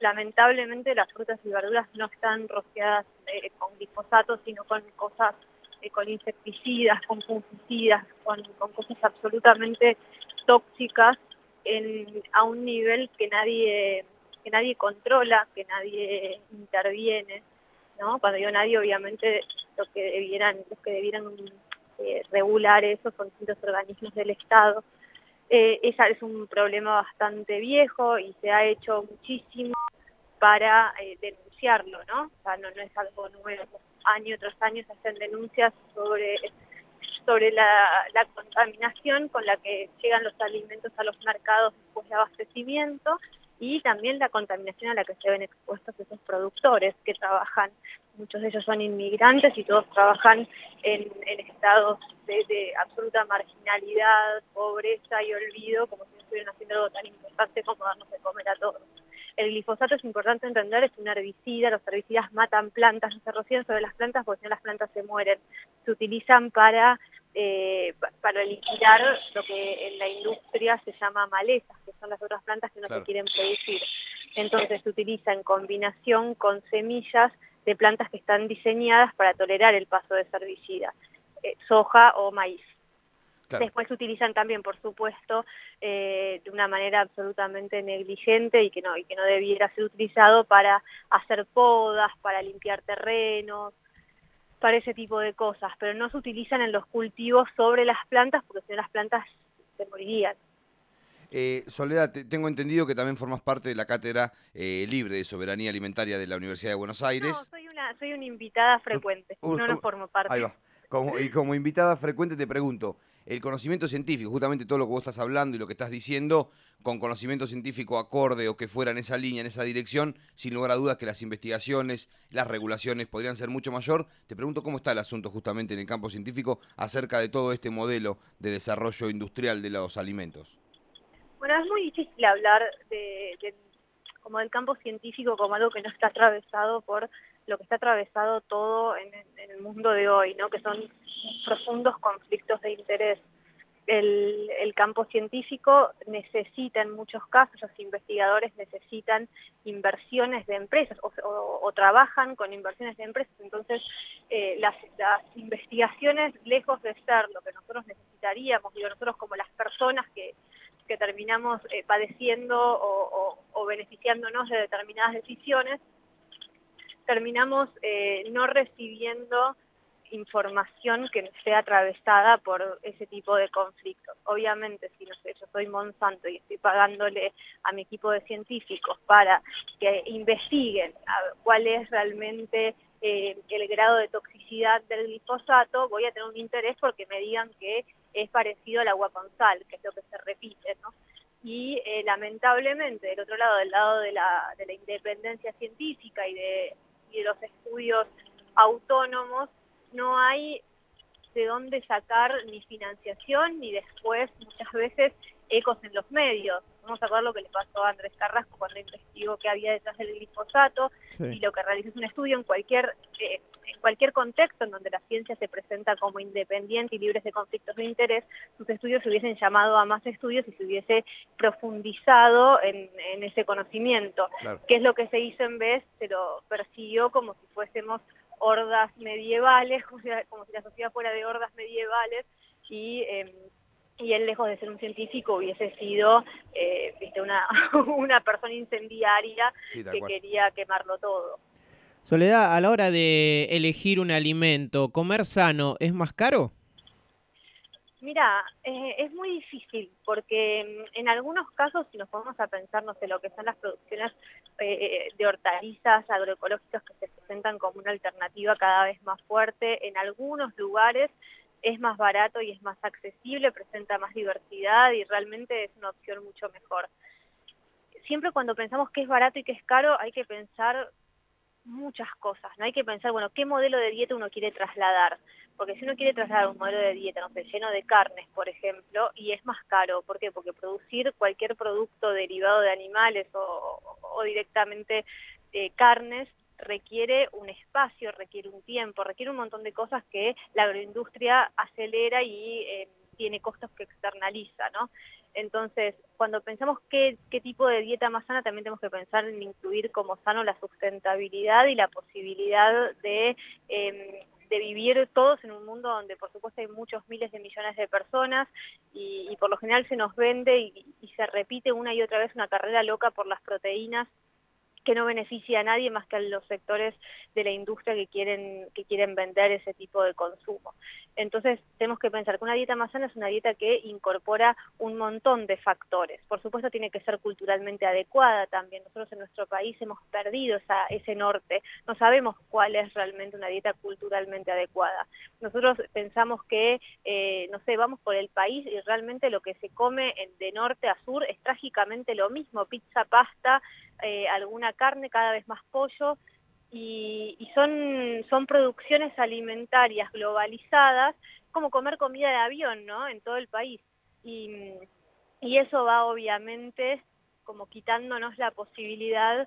lamentablemente las frutas y verduras no están rociadas con glifosato, sino con cosas, con insecticidas, con fungicidas, con cosas absolutamente tóxicas a un nivel que nadie controla, que nadie interviene, ¿no? Cuando digo nadie, obviamente los que debieran regular eso son distintos organismos del Estado. Ese es un problema bastante viejo y se ha hecho muchísimo para denunciarlo, ¿no? O sea, no es algo nuevo. Año tras año se hacen denuncias sobre la contaminación con la que llegan los alimentos a los mercados después de abastecimiento y también la contaminación a la que se ven expuestos esos productores que trabajan. Muchos de ellos son inmigrantes y todos trabajan en estados de absoluta marginalidad, pobreza y olvido, como si no estuvieran haciendo algo tan importante como darnos de comer a todos. El glifosato, es importante entender, es un herbicida. Los herbicidas matan plantas, no se rocían sobre las plantas porque si no las plantas se mueren. Se utilizan para liquidar lo que en la industria se llama malezas, que son las otras plantas que no se quieren producir. Entonces se utiliza en combinación con semillas de plantas que están diseñadas para tolerar el paso de ese herbicida, soja o maíz. Claro. Después se utilizan también, por supuesto, de una manera absolutamente negligente y que no debiera ser utilizado para hacer podas, para limpiar terrenos, para ese tipo de cosas, pero no se utilizan en los cultivos sobre las plantas porque si no las plantas se morirían. Soledad, tengo entendido que también formas parte de la Cátedra Libre de Soberanía Alimentaria de la Universidad de Buenos Aires. No, soy una invitada frecuente, no formo parte. Ahí va. Como invitada frecuente te pregunto, el conocimiento científico, justamente todo lo que vos estás hablando y lo que estás diciendo, con conocimiento científico acorde o que fuera en esa línea, en esa dirección, sin lugar a dudas que las investigaciones, las regulaciones podrían ser mucho mayor. Te pregunto cómo está el asunto justamente en el campo científico acerca de todo este modelo de desarrollo industrial de los alimentos. Bueno, es muy difícil hablar como del campo científico como algo que no está atravesado por lo que está atravesado todo en el mundo de hoy, ¿no? Que son profundos conflictos de interés. El campo científico necesita en muchos casos, los investigadores necesitan inversiones de empresas o trabajan con inversiones de empresas, entonces las investigaciones, lejos de ser lo que nosotros necesitaríamos, digo, nosotros como las personas que terminamos padeciendo o beneficiándonos de determinadas decisiones, terminamos no recibiendo información que sea atravesada por ese tipo de conflictos. Obviamente, si no sé, yo soy Monsanto y estoy pagándole a mi equipo de científicos para que investiguen cuál es realmente el grado de toxicidad del glifosato, voy a tener un interés porque me digan que es parecido al agua con sal, que es lo que se repite, ¿no? Y lamentablemente, del otro lado, del lado de la independencia científica y de los estudios autónomos, no hay de dónde sacar ni financiación ni después muchas veces ecos en los medios. Vamos a ver lo que le pasó a Andrés Carrasco cuando investigó qué había detrás del glifosato, y lo que realizó es un estudio en cualquier contexto en donde la ciencia se presenta como independiente y libre de conflictos de interés, sus estudios se hubiesen llamado a más estudios y se hubiese profundizado en ese conocimiento. Claro. ¿Qué es lo que se hizo en vez? Se lo persiguió como si fuésemos hordas medievales, como si la sociedad fuera de hordas medievales, y él, lejos de ser un científico, hubiese sido una persona incendiaria que quería quemarlo todo. Soledad, a la hora de elegir un alimento, ¿comer sano es más caro? Mira, es muy difícil porque en algunos casos, si nos ponemos a pensar, no sé, lo que son las producciones de hortalizas agroecológicas que se presentan como una alternativa cada vez más fuerte, en algunos lugares es más barato y es más accesible, presenta más diversidad y realmente es una opción mucho mejor. Siempre cuando pensamos que es barato y que es caro, hay que pensar muchas cosas, ¿no? Hay que pensar, bueno, ¿qué modelo de dieta uno quiere trasladar? Porque si uno quiere trasladar un modelo de dieta, no sé, lleno de carnes, por ejemplo, y es más caro, ¿por qué? Porque producir cualquier producto derivado de animales o directamente carnes requiere un espacio, requiere un tiempo, requiere un montón de cosas que la agroindustria acelera y tiene costos que externaliza, ¿no? Entonces, cuando pensamos qué tipo de dieta más sana, también tenemos que pensar en incluir como sano la sustentabilidad y la posibilidad de vivir todos en un mundo donde por supuesto hay muchos miles de millones de personas y por lo general se nos vende y se repite una y otra vez una carrera loca por las proteínas que no beneficia a nadie más que a los sectores de la industria que quieren vender ese tipo de consumo. Entonces tenemos que pensar que una dieta más sana es una dieta que incorpora un montón de factores. Por supuesto tiene que ser culturalmente adecuada también. Nosotros en nuestro país hemos perdido ese norte. No sabemos cuál es realmente una dieta culturalmente adecuada. Nosotros pensamos que, no sé, vamos por el país y realmente lo que se come de norte a sur es trágicamente lo mismo: pizza, pasta, alguna carne, cada vez más pollo, y son producciones alimentarias globalizadas, como comer comida de avión, ¿no?, en todo el país. Y eso va obviamente como quitándonos la posibilidad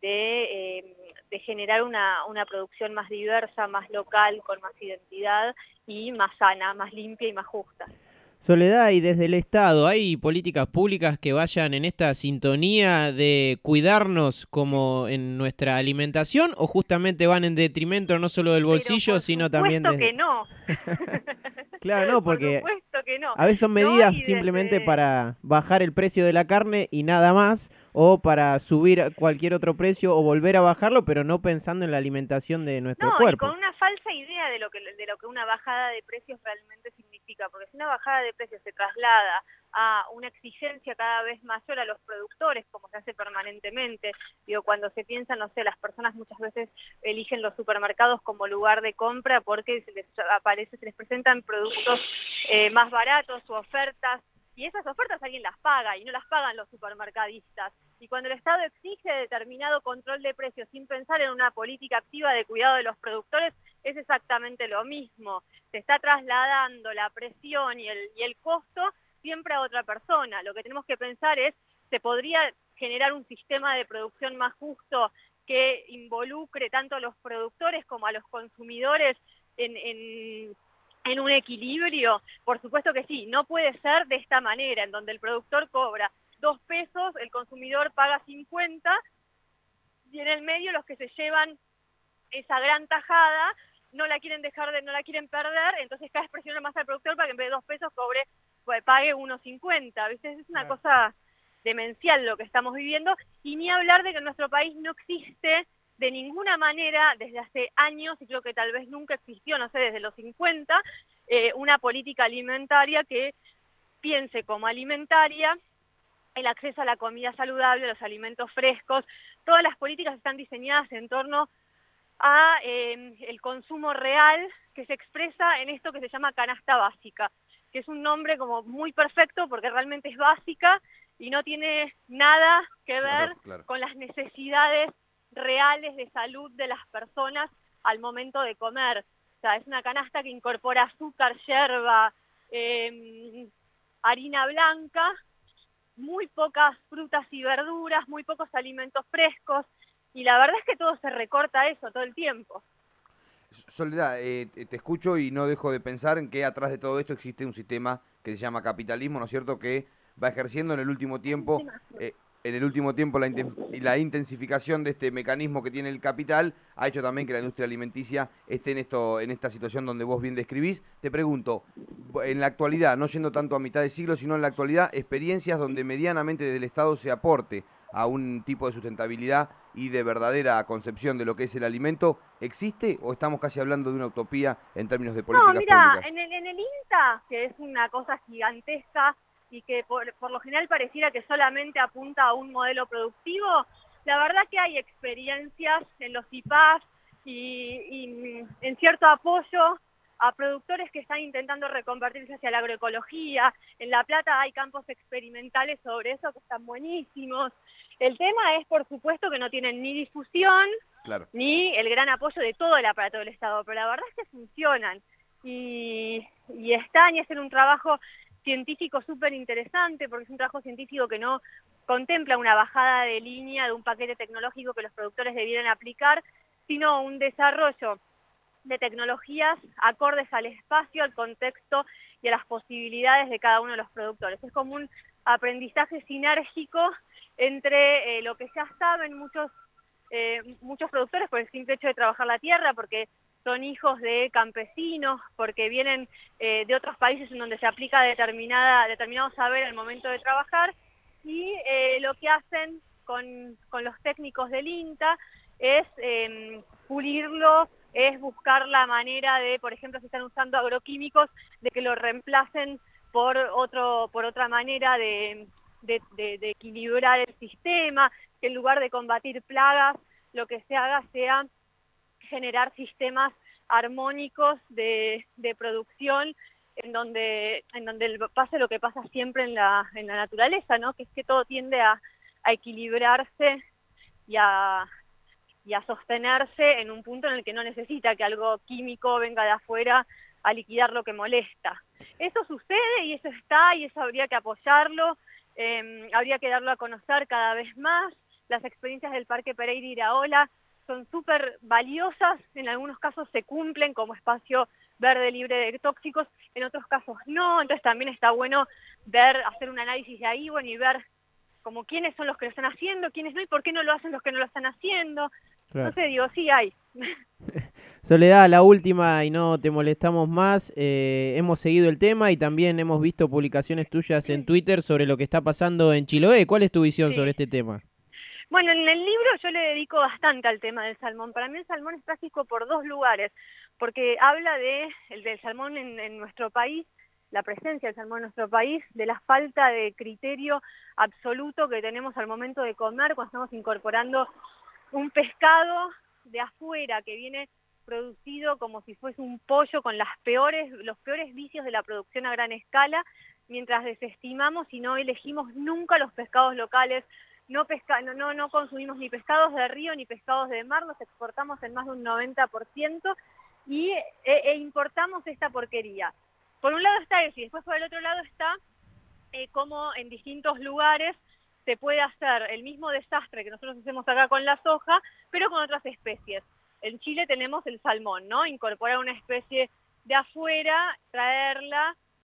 de generar una producción más diversa, más local, con más identidad y más sana, más limpia y más justa. Soledad, y desde el Estado, ¿hay políticas públicas que vayan en esta sintonía de cuidarnos como en nuestra alimentación, o justamente van en detrimento no solo del bolsillo, sino también Por supuesto de... que no. Claro, no, Por porque supuesto que no. a veces son No, medidas y simplemente desde... para bajar el precio de la carne y nada más, o para subir cualquier otro precio o volver a bajarlo, pero no pensando en la alimentación de nuestro No, y con cuerpo. una falsa idea de lo que una bajada de precios realmente significa, porque si una bajada de precios se traslada a una exigencia cada vez mayor a los productores, como se hace permanentemente, digo, cuando se piensa, no sé, las personas muchas veces eligen los supermercados como lugar de compra porque se les presentan productos más baratos o ofertas, y esas ofertas alguien las paga, y no las pagan los supermercadistas. Y cuando el Estado exige determinado control de precios sin pensar en una política activa de cuidado de los productores, es exactamente lo mismo. Se está trasladando la presión y el costo siempre a otra persona. Lo que tenemos que pensar es, ¿se podría generar un sistema de producción más justo que involucre tanto a los productores como a los consumidores en un equilibrio? Por supuesto que sí. No puede ser de esta manera, en donde el productor cobra 2 pesos, el consumidor paga 50, y en el medio los que se llevan esa gran tajada no la quieren no la quieren perder, entonces cada vez presiona más al productor para que en vez de 2 pesos pague 1,50, ¿viste? Es una cosa demencial lo que estamos viviendo, y ni hablar de que en nuestro país no existe de ninguna manera desde hace años, y creo que tal vez nunca existió, no sé, desde los 50, una política alimentaria que piense como alimentaria el acceso a la comida saludable, a los alimentos frescos. Todas las políticas están diseñadas en torno a el consumo real, que se expresa en esto que se llama canasta básica, que es un nombre como muy perfecto porque realmente es básica y no tiene nada que ver con las necesidades reales de salud de las personas al momento de comer. O sea, es una canasta que incorpora azúcar, yerba, harina blanca, muy pocas frutas y verduras, muy pocos alimentos frescos, y la verdad es que todo se recorta a eso todo el tiempo. Soledad, te escucho y no dejo de pensar en que atrás de todo esto existe un sistema que se llama capitalismo, ¿no es cierto?, que va ejerciendo en el último tiempo la intensificación de este mecanismo que tiene el capital ha hecho también que la industria alimenticia esté en esta situación donde vos bien describís. Te pregunto, en la actualidad, no yendo tanto a mitad de siglo, sino en la actualidad, experiencias donde medianamente desde el Estado se aporte a un tipo de sustentabilidad y de verdadera concepción de lo que es el alimento, ¿existe o estamos casi hablando de una utopía en términos de políticas mira, públicas? en el INTA, que es una cosa gigantesca y que por lo general pareciera que solamente apunta a un modelo productivo, la verdad que hay experiencias en los IPAs y en cierto apoyo a productores que están intentando reconvertirse hacia la agroecología. En La Plata hay campos experimentales sobre eso que están buenísimos. El tema es, por supuesto, que no tienen ni difusión, ni el gran apoyo de todo el aparato del Estado, pero la verdad es que funcionan y están y hacen un trabajo científico súper interesante, porque es un trabajo científico que no contempla una bajada de línea de un paquete tecnológico que los productores debieran aplicar, sino un desarrollo de tecnologías acordes al espacio, al contexto y a las posibilidades de cada uno de los productores. Es como aprendizaje sinérgico entre lo que ya saben muchos productores por el simple hecho de trabajar la tierra, porque son hijos de campesinos, porque vienen de otros países en donde se aplica determinado saber al momento de trabajar, y lo que hacen con los técnicos del INTA es pulirlo, es buscar la manera de, por ejemplo, si están usando agroquímicos, de que lo reemplacen por otra manera de equilibrar el sistema, que en lugar de combatir plagas, lo que se haga sea generar sistemas armónicos de producción en donde pase lo que pasa siempre en la naturaleza, ¿no? Que es que todo tiende a equilibrarse y a sostenerse en un punto en el que no necesita que algo químico venga de afuera a liquidar lo que molesta. Eso sucede y eso está, y eso habría que apoyarlo, habría que darlo a conocer cada vez más. Las experiencias del Parque Pereira Iraola son súper valiosas, en algunos casos se cumplen como espacio verde libre de tóxicos, en otros casos no, entonces también está bueno hacer un análisis de ahí, bueno, y ver como quiénes son los que lo están haciendo, quiénes no, y por qué no lo hacen los que no lo están haciendo. Claro. No sé, digo, sí hay. Soledad, la última y no te molestamos más. Hemos seguido el tema y también hemos visto publicaciones tuyas en Twitter sobre lo que está pasando en Chiloé. ¿Cuál es tu visión sobre este tema? Bueno, en el libro yo le dedico bastante al tema del salmón. Para mí el salmón es trágico por dos lugares, porque habla del salmón en nuestro país, la presencia del salmón en nuestro país, de la falta de criterio absoluto que tenemos al momento de comer cuando estamos incorporando un pescado de afuera que viene producido como si fuese un pollo con los peores vicios de la producción a gran escala, mientras desestimamos y no elegimos nunca los pescados locales. No consumimos ni pescados de río ni pescados de mar, los exportamos en más de un 90% y importamos esta porquería. Por un lado está eso, y después por el otro lado está cómo en distintos lugares se puede hacer el mismo desastre que nosotros hacemos acá con la soja, pero con otras especies. En Chile tenemos el salmón, ¿no? Incorporar una especie de afuera, traerla